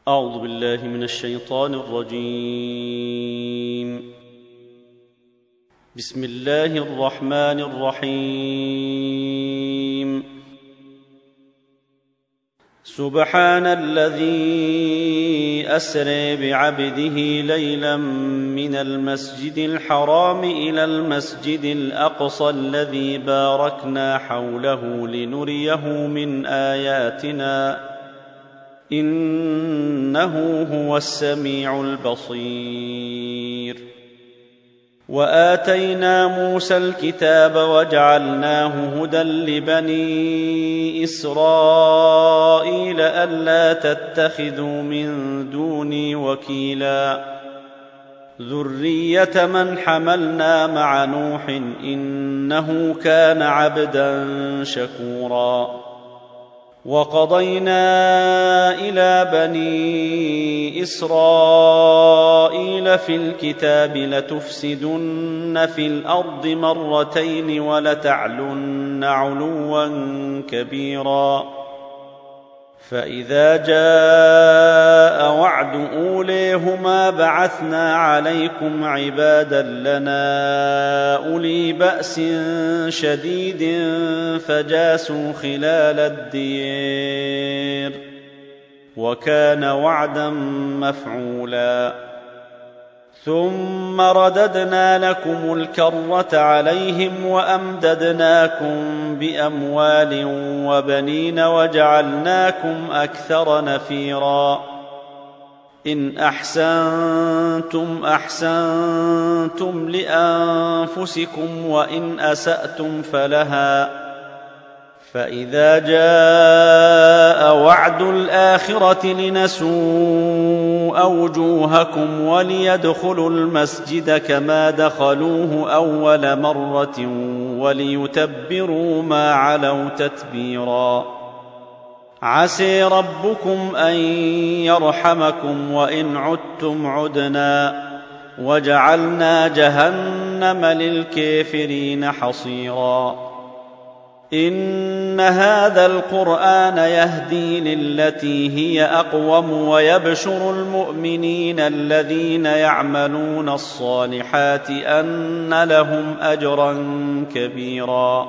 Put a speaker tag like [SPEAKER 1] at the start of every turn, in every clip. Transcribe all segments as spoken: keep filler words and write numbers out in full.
[SPEAKER 1] أعوذ بالله من الشيطان الرجيم. بسم الله الرحمن الرحيم. سبحان الذي أسرى بعبده ليلا من المسجد الحرام إلى المسجد الأقصى الذي باركنا حوله لنريه من آياتنا إنه هو السميع البصير. وآتينا موسى الكتاب وجعلناه هدى لبني إسرائيل ألا تتخذوا من دوني وكيلا ذرية من حملنا مع نوح إنه كان عبدا شكورا. وقضينا إلى بني إسرائيل في الكتاب لتفسدن في الأرض مرتين ولتعلن علوا كبيرا. فإذا جاء وعد أوليهما بعثنا عليكم عبادا لنا أولي بأس شديد فجاسوا خلال الدير وكان وعدا مفعولا. ثم رددنا لكم الكرة عليهم وأمددناكم بأموال وبنين وجعلناكم أكثر نفيرا. إن أحسنتم أحسنتم لأنفسكم وإن أسأتم فلها. فإذا جاء وعد الآخرة لنسوء وجوهكم وليدخلوا المسجد كما دخلوه أول مرة وليتبروا ما علوا تتبيرا. عسى ربكم أن يرحمكم وإن عدتم عدنا وجعلنا جهنم للكافرين حصيرا. إن هذا القرآن يهدي للتي هي أقوم ويبشر المؤمنين الذين يعملون الصالحات أن لهم أجرا كبيرا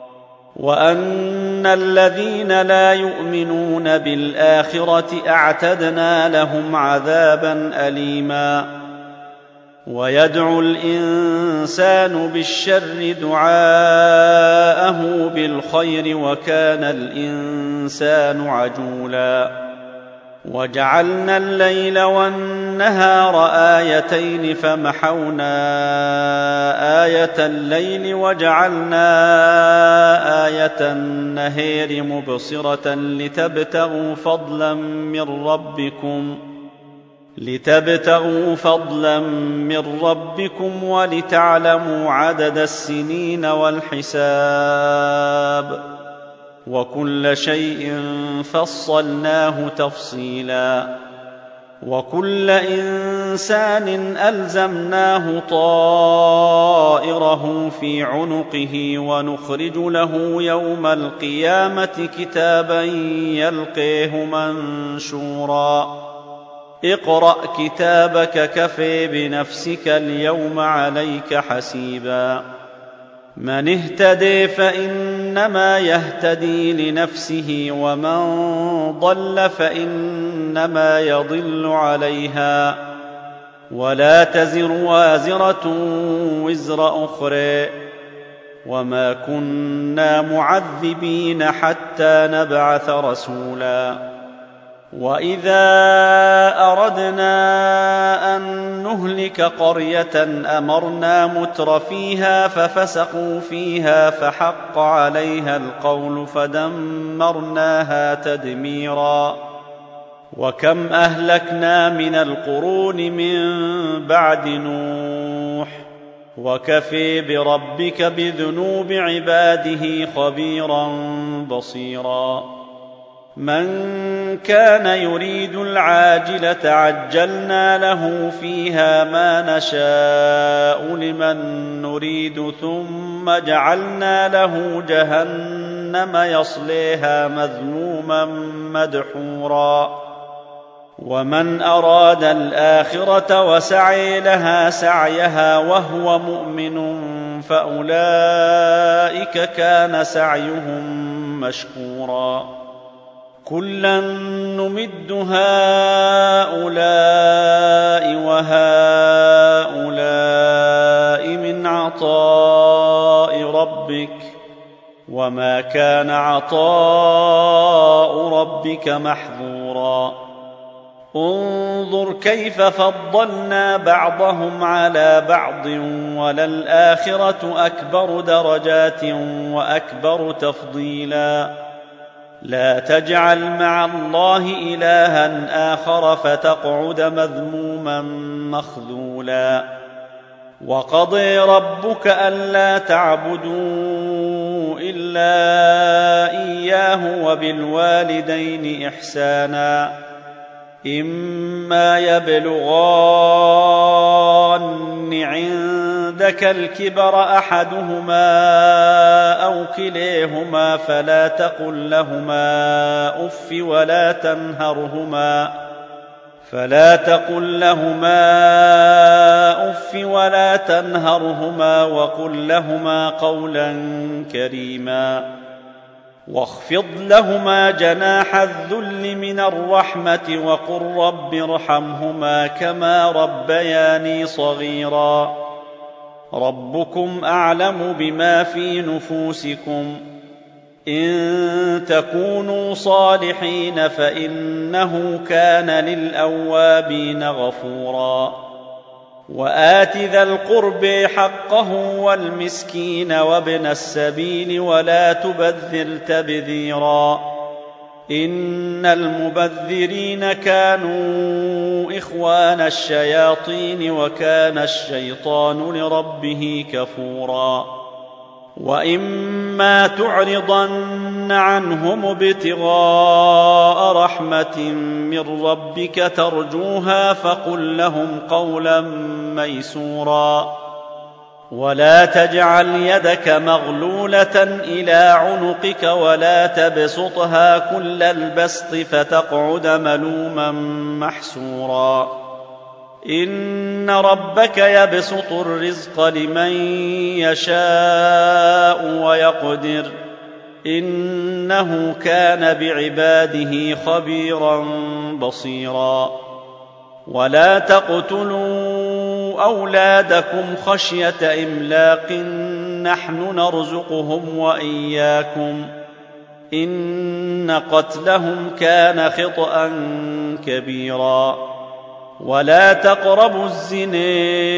[SPEAKER 1] وأن الذين لا يؤمنون بالآخرة أعتدنا لهم عذابا أليما. ويدعو الإنسان بالشر دعاءه بالخير وكان الإنسان عجولا. وجعلنا الليل والنهار آيتين فمحونا آية الليل وجعلنا آية النهار مبصرة لتبتغوا فضلا من ربكم لتبتغوا فضلا من ربكم ولتعلموا عدد السنين والحساب وكل شيء فصلناه تفصيلا. وكل إنسان ألزمناه طائره في عنقه ونخرج له يوم القيامة كتابا يلقيه منشورا. اقرأ كتابك كفى بنفسك اليوم عليك حسيبا. من اهتدي فإنما يهتدي لنفسه ومن ضل فإنما يضل عليها ولا تزر وازرة وزر أخرى وما كنا معذبين حتى نبعث رسولا. وإذا أردنا أن نهلك قرية أمرنا متر فيها ففسقوا فيها فحق عليها القول فدمرناها تدميرا. وكم أهلكنا من القرون من بعد نوح وكفى بربك بذنوب عباده خبيرا بصيرا. من كان يريد العاجلة عجلنا له فيها ما نشاء لمن نريد ثم جعلنا له جهنم يصليها مذموما مدحورا ومن أراد الآخرة وسعي لها سعيها وهو مؤمن فأولئك كان سعيهم مشكورا كلا نمد هؤلاء وهؤلاء من عطاء ربك وما كان عطاء ربك محظورا انظر كيف فضلنا بعضهم على بعض وللآخرة أكبر درجات وأكبر تفضيلا لا تجعل مع الله إلها آخر فتقعد مذموما مخذولا وقضي ربك ألا تعبدوا إلا إياه وبالوالدين إحسانا إما يبلغان عندك الكبر أحدهما أو كليهما فلا تقل لهما أف ولا تنهرهما فلا تقل لهما أف ولا تنهرهما وقل لهما قولا كريما واخفض لهما جناح الذل من الرحمة وقل رب ارحمهما كما ربياني صغيرا ربكم أعلم بما في نفوسكم إن تكونوا صالحين فإنه كان للأوابين غفورا وآت ذا القرب حقه والمسكين وابن السبيل ولا تبذر تبذيرا إن المبذرين كانوا إخوان الشياطين وكان الشيطان لربه كفورا وإما تعرضن عنهم ابتغاء رحمة من ربك ترجوها فقل لهم قولا ميسورا ولا تجعل يدك مغلولة إلى عنقك ولا تبسطها كل البسط فتقعد ملوما محسورا إن ربك يبسط الرزق لمن يشاء ويقدر إنه كان بعباده خبيرا بصيرا ولا تقتلوا أولادكم خشية إملاق نحن نرزقهم وإياكم إن قتلهم كان خطأ كبيرا ولا تقربوا الزنا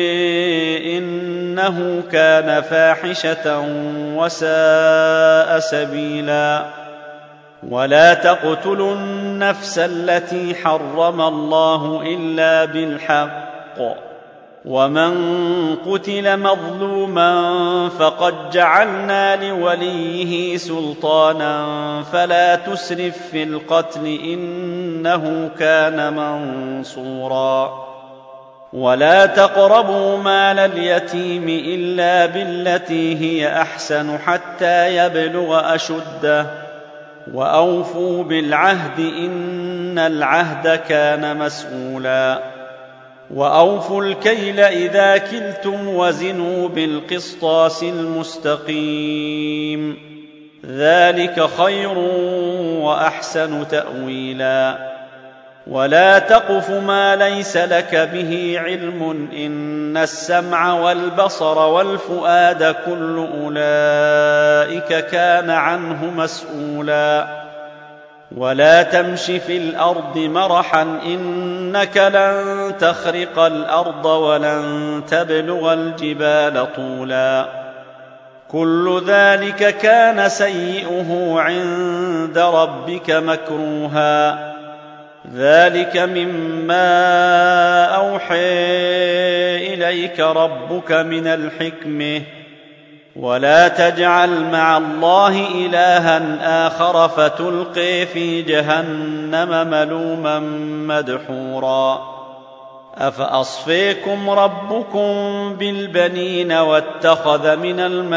[SPEAKER 1] إنه كان فاحشة وساء سبيلا ولا تقتلوا النفس التي حرم الله إلا بالحق ومن قتل مظلوما فقد جعلنا لوليه سلطانا فلا تسرف في القتل إنه كان منصورا ولا تقربوا مال اليتيم إلا بالتي هي أحسن حتى يبلغ أشده وأوفوا بالعهد إن العهد كان مسؤولا وأوفوا الكيل إذا كلتم وزنوا بالقسطاس المستقيم ذلك خير وأحسن تأويلا ولا تقف ما ليس لك به علم إن السمع والبصر والفؤاد كل أولئك كان عنه مسؤولا ولا تمش في الأرض مرحا إنك لن تخرق الأرض ولن تبلغ الجبال طولا كل ذلك كان سيئه عند ربك مكروها ذلك مما أوحى إليك ربك من الحكمة ولا تجعل مع الله إلها آخر فتلقي في جهنم ملوما مدحورا أفأصفيكم ربكم بالبنين واتخذ من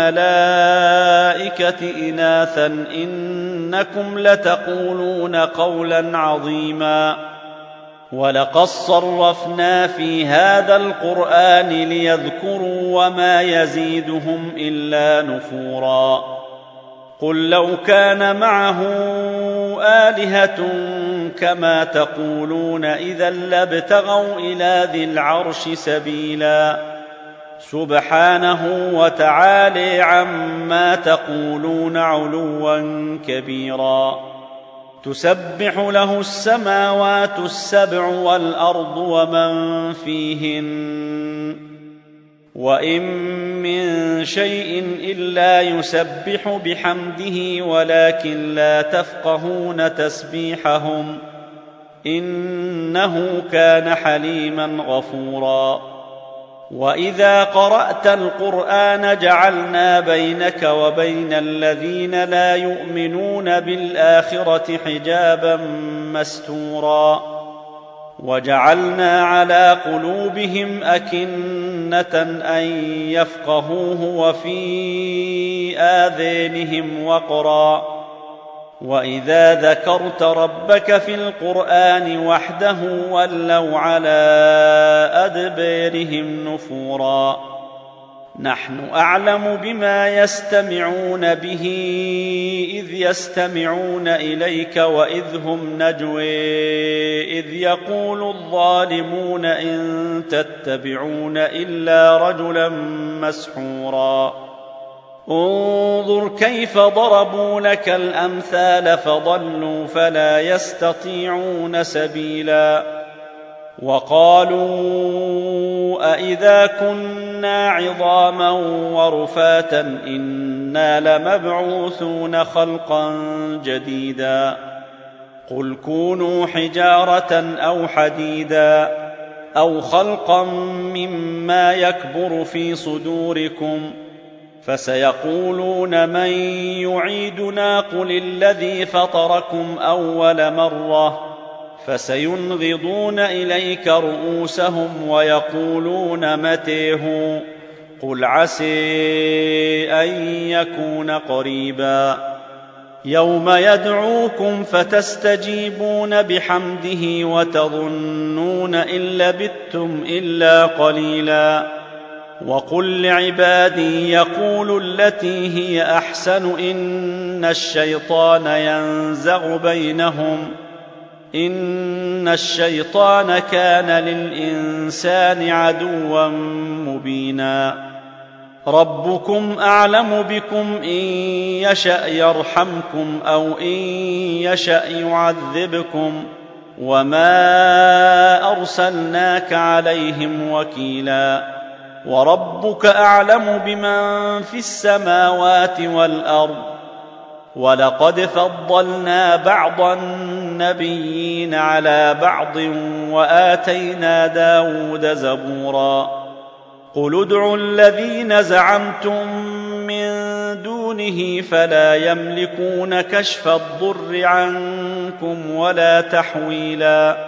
[SPEAKER 1] الملائكة إناثا إنكم لتقولون قولا عظيما ولقد صرفنا في هذا القرآن ليذكروا وما يزيدهم إلا نفورا قل لو كان معه آلهة كما تقولون إذا لابتغوا إلى ذي العرش سبيلا سبحانه وتعالى عما تقولون علوا كبيرا تسبح له السماوات السبع والأرض ومن فيهن وإن من شيء إلا يسبح بحمده ولكن لا تفقهون تسبيحهم إنه كان حليما غفورا وإذا قرأت القرآن جعلنا بينك وبين الذين لا يؤمنون بالآخرة حجابا مستورا وجعلنا على قلوبهم أكنة أن يفقهوه وفي آذانهم وقرا وإذا ذكرت ربك في القرآن وحده ولوا على أدبارهم نفورا نحن أعلم بما يستمعون به إذ يستمعون إليك وإذ هم نجوى إذ يقول الظالمون إن تتبعون إلا رجلا مسحورا انظر كيف ضربوا لك الأمثال فضلوا فلا يستطيعون سبيلا وقالوا أإذا كنا عظاما ورفاتا إنا لمبعوثون خلقا جديدا قل كونوا حجارة أو حديدا أو خلقا مما يكبر في صدوركم فسيقولون من يعيدنا قل الذي فطركم أول مرة فسينغضون إليك رؤوسهم ويقولون متى قل عسى أن يكون قريبا يوم يدعوكم فتستجيبون بحمده وتظنون إن لبثتم إلا قليلا وقل لعبادي يقولوا التي هي أحسن إن الشيطان ينزغ بينهم إن الشيطان كان للإنسان عدوا مبينا ربكم أعلم بكم إن يشأ يرحمكم أو إن يشأ يعذبكم وما أرسلناك عليهم وكيلا وربك أعلم بمن في السماوات والأرض ولقد فضلنا بعض النبيين على بعض وآتينا داود زبورا قل ادعوا الذين زعمتم من دونه فلا يملكون كشف الضر عنكم ولا تحويلا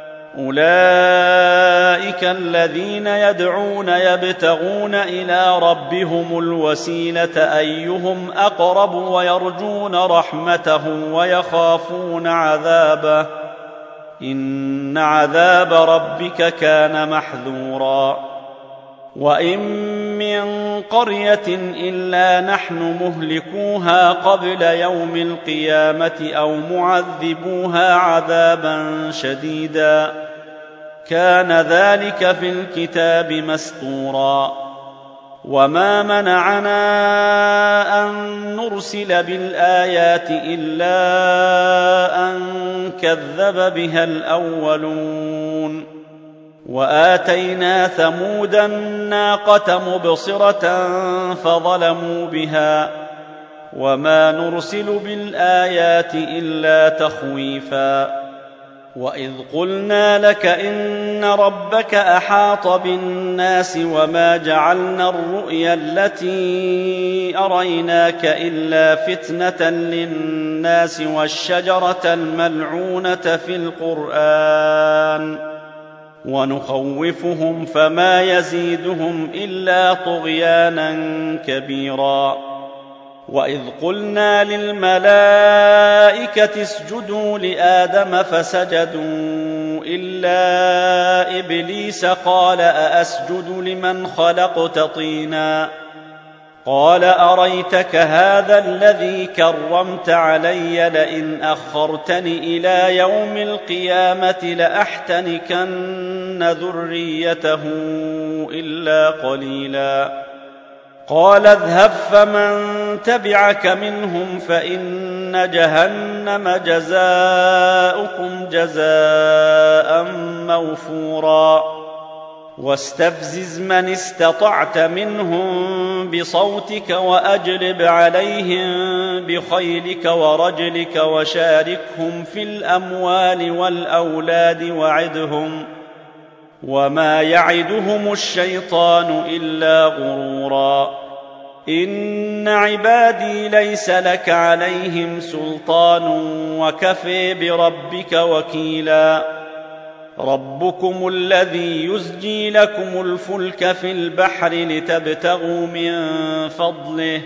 [SPEAKER 1] أولئك الذين يدعون يبتغون إلى ربهم الوسيلة أيهم أقرب ويرجون رحمته ويخافون عذابه إن عذاب ربك كان محذورا وإن من قرية إلا نحن مهلكوها قبل يوم القيامة أو معذبوها عذابا شديدا كان ذلك في الكتاب مسطورا وما منعنا أن نرسل بالآيات إلا أن كذب بها الأولون وآتينا ثمود الناقة مبصرة فظلموا بها وما نرسل بالآيات إلا تخويفا وإذ قلنا لك إن ربك أحاط بالناس وما جعلنا الرؤيا التي أريناك إلا فتنة للناس والشجرة الملعونة في القرآن ونخوفهم فما يزيدهم إلا طغيانا كبيرا وإذ قلنا للملائكة اسجدوا لآدم فسجدوا إلا إبليس قال أأسجد لمن خلقت طينا قال أريتك هذا الذي كرمت علي لئن أخرتني إلى يوم القيامة لأحتنكن ذريته إلا قليلا قال اذهب فمن تبعك منهم فإن جهنم جزاؤكم جزاء موفورا واستفزز من استطعت منهم بصوتك وأجلب عليهم بخيلك ورجلك وشاركهم في الأموال والأولاد وعدهم وما يعدهم الشيطان إلا غرورا إن عبادي ليس لك عليهم سلطان وكفى بربك وكيلا ربكم الذي يزجي لكم الفلك في البحر لتبتغوا من فضله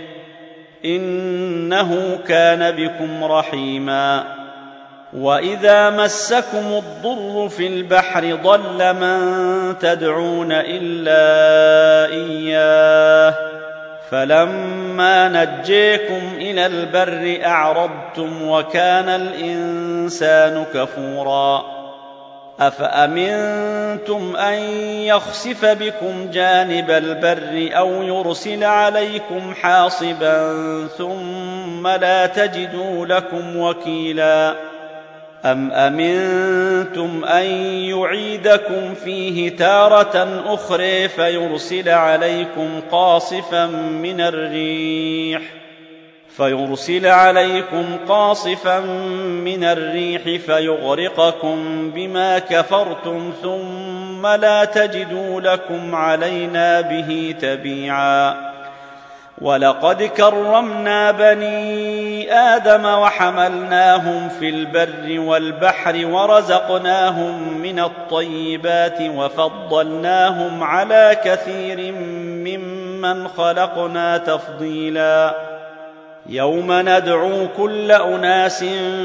[SPEAKER 1] إنه كان بكم رحيما وإذا مسكم الضر في البحر ضل من تدعون إلا إياه فلما نجيكم إلى البر أعرضتم وكان الإنسان كفورا أفأمنتم أن يخسف بكم جانب البر أو يرسل عليكم حاصبا ثم لا تجدوا لكم وكيلا أم أمنتم أن يعيدكم فيه تارة أخرى فيرسل عليكم قاصفا من الريح فيرسل عليكم قاصفا من الريح فيغرقكم بما كفرتم ثم لا تجدوا لكم علينا به تبيعا ولقد كرمنا بني آدم وحملناهم في البر والبحر ورزقناهم من الطيبات وفضلناهم على كثير ممن خلقنا تفضيلا يوم ندعو كل أناس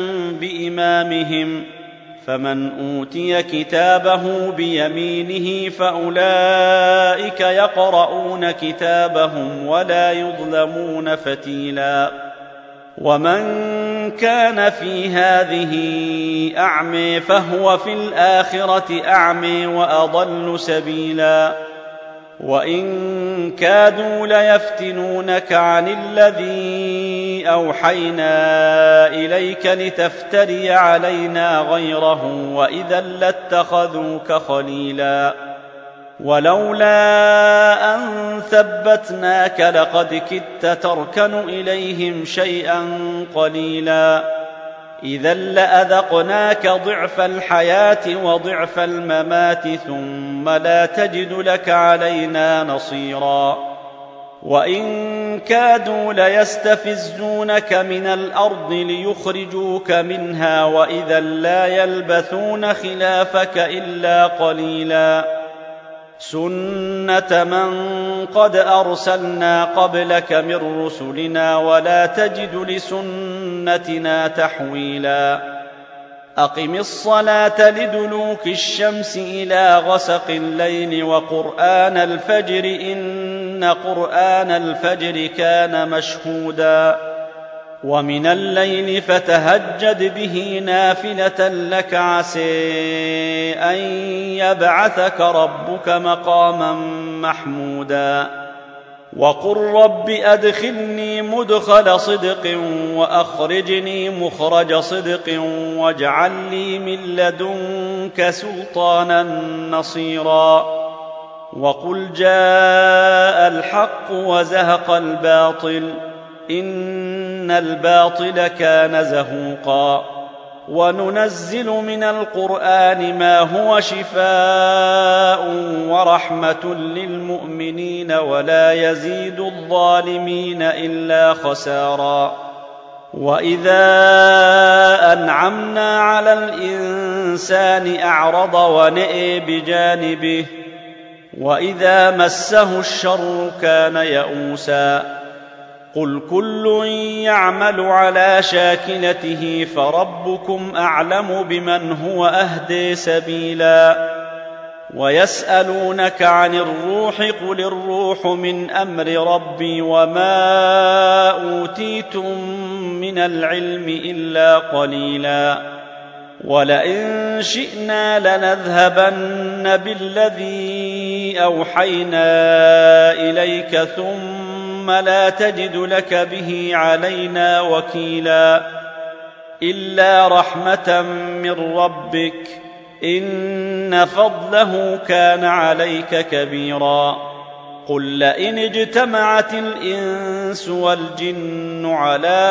[SPEAKER 1] بإمامهم فمن أوتي كتابه بيمينه فأولئك يقرؤون كتابهم ولا يظلمون فتيلا ومن كان في هذه أعمى فهو في الآخرة أعمى وأضل سبيلا وإن كادوا ليفتنونك عن الذي أوحينا إليك لتفتري علينا غيره وإذا لاتخذوك خليلا ولولا أن ثبتناك لقد كدت تركن إليهم شيئا قليلا إذا لأذقناك ضعف الحياة وضعف الممات ثم لا تجد لك علينا نصيرا وإن كادوا ليستفزونك من الأرض ليخرجوك منها وإذا لا يلبثون خلافك إلا قليلا سنة من قد أرسلنا قبلك من رسلنا ولا تجد لسنتنا تحويلا أقم الصلاة لدلوك الشمس إلى غسق الليل وقرآن الفجر إن قرآن الفجر كان مشهودا ومن الليل فتهجد به نافلة لك عسى أن يبعثك ربك مقاما محمودا وقل رب أدخلني مدخل صدق وأخرجني مخرج صدق واجعل لي من لدنك سلطانا نصيرا وقل جاء الحق وزهق الباطل إن الباطل كان زهوقا وننزل من القرآن ما هو شفاء ورحمة للمؤمنين ولا يزيد الظالمين إلا خسارا وإذا أنعمنا على الإنسان أعرض ونئي بجانبه وإذا مسه الشر كان يئوسا قل كل يعمل على شاكلته فربكم أعلم بمن هو أهدي سبيلا ويسألونك عن الروح قل الروح من أمر ربي وما أوتيتم من العلم إلا قليلا ولئن شئنا لنذهبن بالذي أوحينا إليك ثم لا تجد لك به علينا وكيلا إلا رحمة من ربك إن فضله كان عليك كبيرا قل لئن اجتمعت الإنس والجن على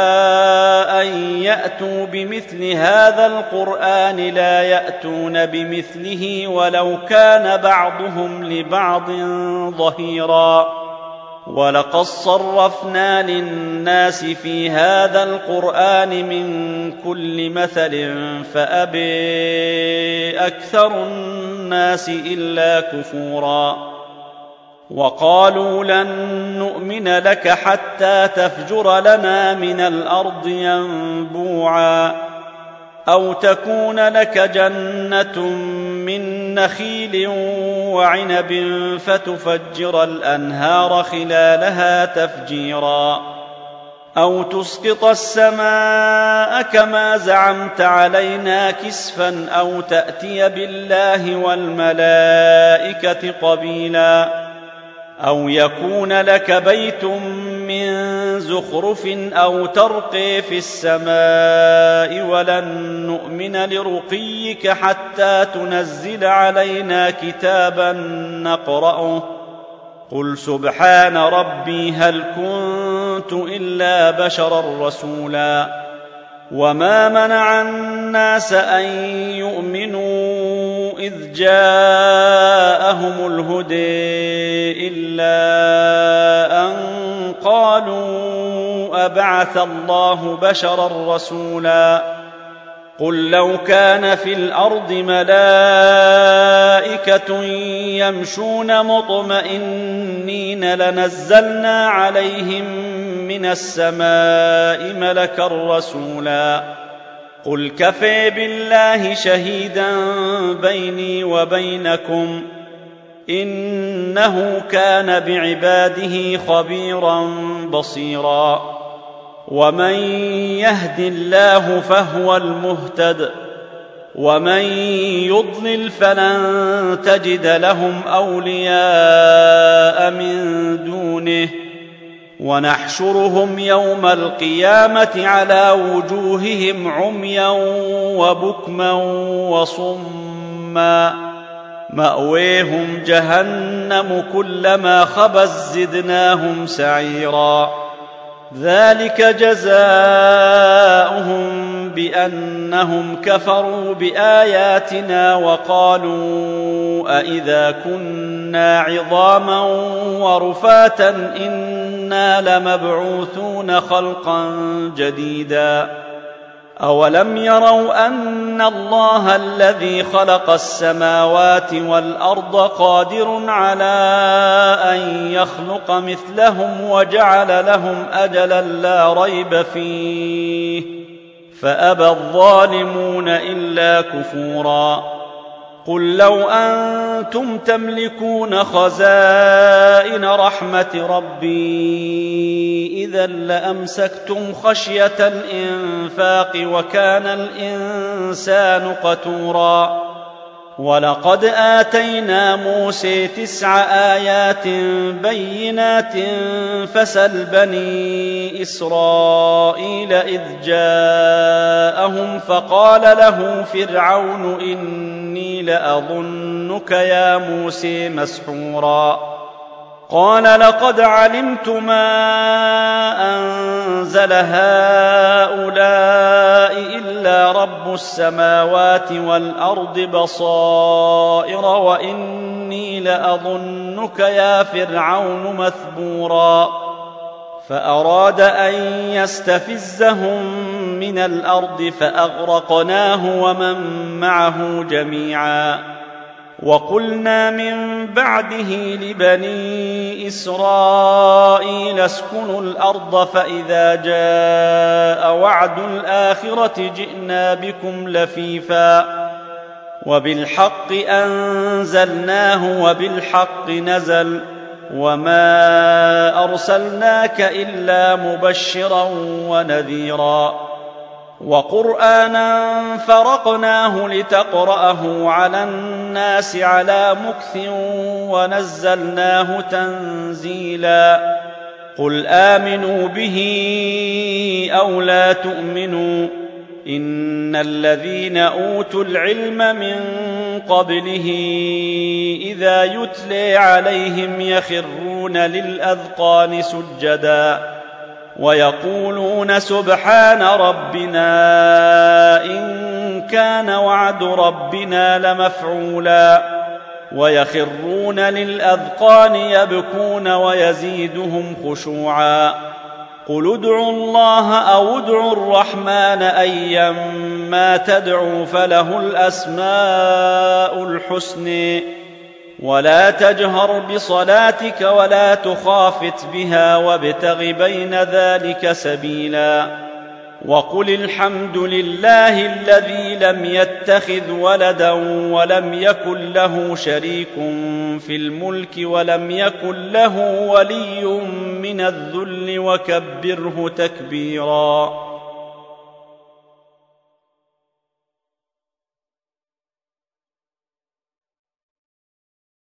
[SPEAKER 1] أن يأتوا بمثل هذا القرآن لا يأتون بمثله ولو كان بعضهم لبعض ظهيرا ولقد صرفنا للناس في هذا القرآن من كل مثل فأبى أكثر الناس إلا كفورا وقالوا لن نؤمن لك حتى تفجر لنا من الأرض ينبوعا أو تكون لك جنة من نخيل وعنب فتفجر الأنهار خلالها تفجيرا أو تسقط السماء كما زعمت علينا كسفا أو تأتي بالله والملائكة قبيلا أو يكون لك بيت من زخرف أو ترقي في السماء ولن نؤمن لرقيك حتى تنزل علينا كتابا نقرأه قل سبحان ربي هل كنت إلا بشرا رسولا وما منع الناس أن يؤمنوا إذ جاءهم الهدى إلا أن قالوا أبعث الله بشرا رسولا قل لو كان في الأرض ملائكة يمشون مطمئنين لنزلنا عليهم من السماء ملكا رسولا قل كفى بالله شهيدا بيني وبينكم إنه كان بعباده خبيرا بصيرا ومن يهد الله فهو المهتد ومن يضلل فلن تجد لهم أولياء من دونه ونحشرهم يوم القيامة على وجوههم عميا وبكما وصما مأويهم جهنم كلما خبت زدناهم سعيرا ذلك جزاؤهم بأنهم كفروا بآياتنا وقالوا أئذا كنا عظاما ورفاتا إنا لمبعوثون خلقا جديدا أولم يروا أن الله الذي خلق السماوات والأرض قادر على أن يخلق مثلهم وجعل لهم أجلا لا ريب فيه فأبى الظالمون إلا كفورا قل لو أنتم تملكون خزائن رحمة ربي إذا لأمسكتم خشية الإنفاق وكان الإنسان قتورا ولقد آتينا موسى تسع آيات بينات فسل بني إسرائيل إذ جاءهم فقال له فرعون إني لأظنك يا موسى مسحورا قال لقد علمت ما أنزل هؤلاء إلا رب السماوات والأرض بصائر وإني لأظنك يا فرعون مثبورا فأراد أن يستفزهم من الأرض فأغرقناه ومن معه جميعا وقلنا من بعده لبني إسرائيل اسكنوا الأرض فإذا جاء وعد الآخرة جئنا بكم لفيفا وبالحق أنزلناه وبالحق نزل وما أرسلناك إلا مبشرا ونذيرا وقرآنا فرقناه لتقرأه على الناس على مكث ونزلناه تنزيلا قل آمنوا به أو لا تؤمنوا إن الذين أوتوا العلم من قبله إذا يتلى عليهم يخرون للأذقان سجدا ويقولون سبحان ربنا إن كان وعد ربنا لمفعولا ويخرون للأذقان يبكون ويزيدهم خشوعا قل ادعوا الله أو ادعوا الرحمن أيما تدعوا فله الأسماء الحسنى ولا تجهر بصلاتك ولا تخافت بها وابتغ بين ذلك سبيلا وقل الحمد لله الذي لم يتخذ ولدا ولم يكن له شريك في الملك ولم يكن له ولي من الذل وكبره تكبيرا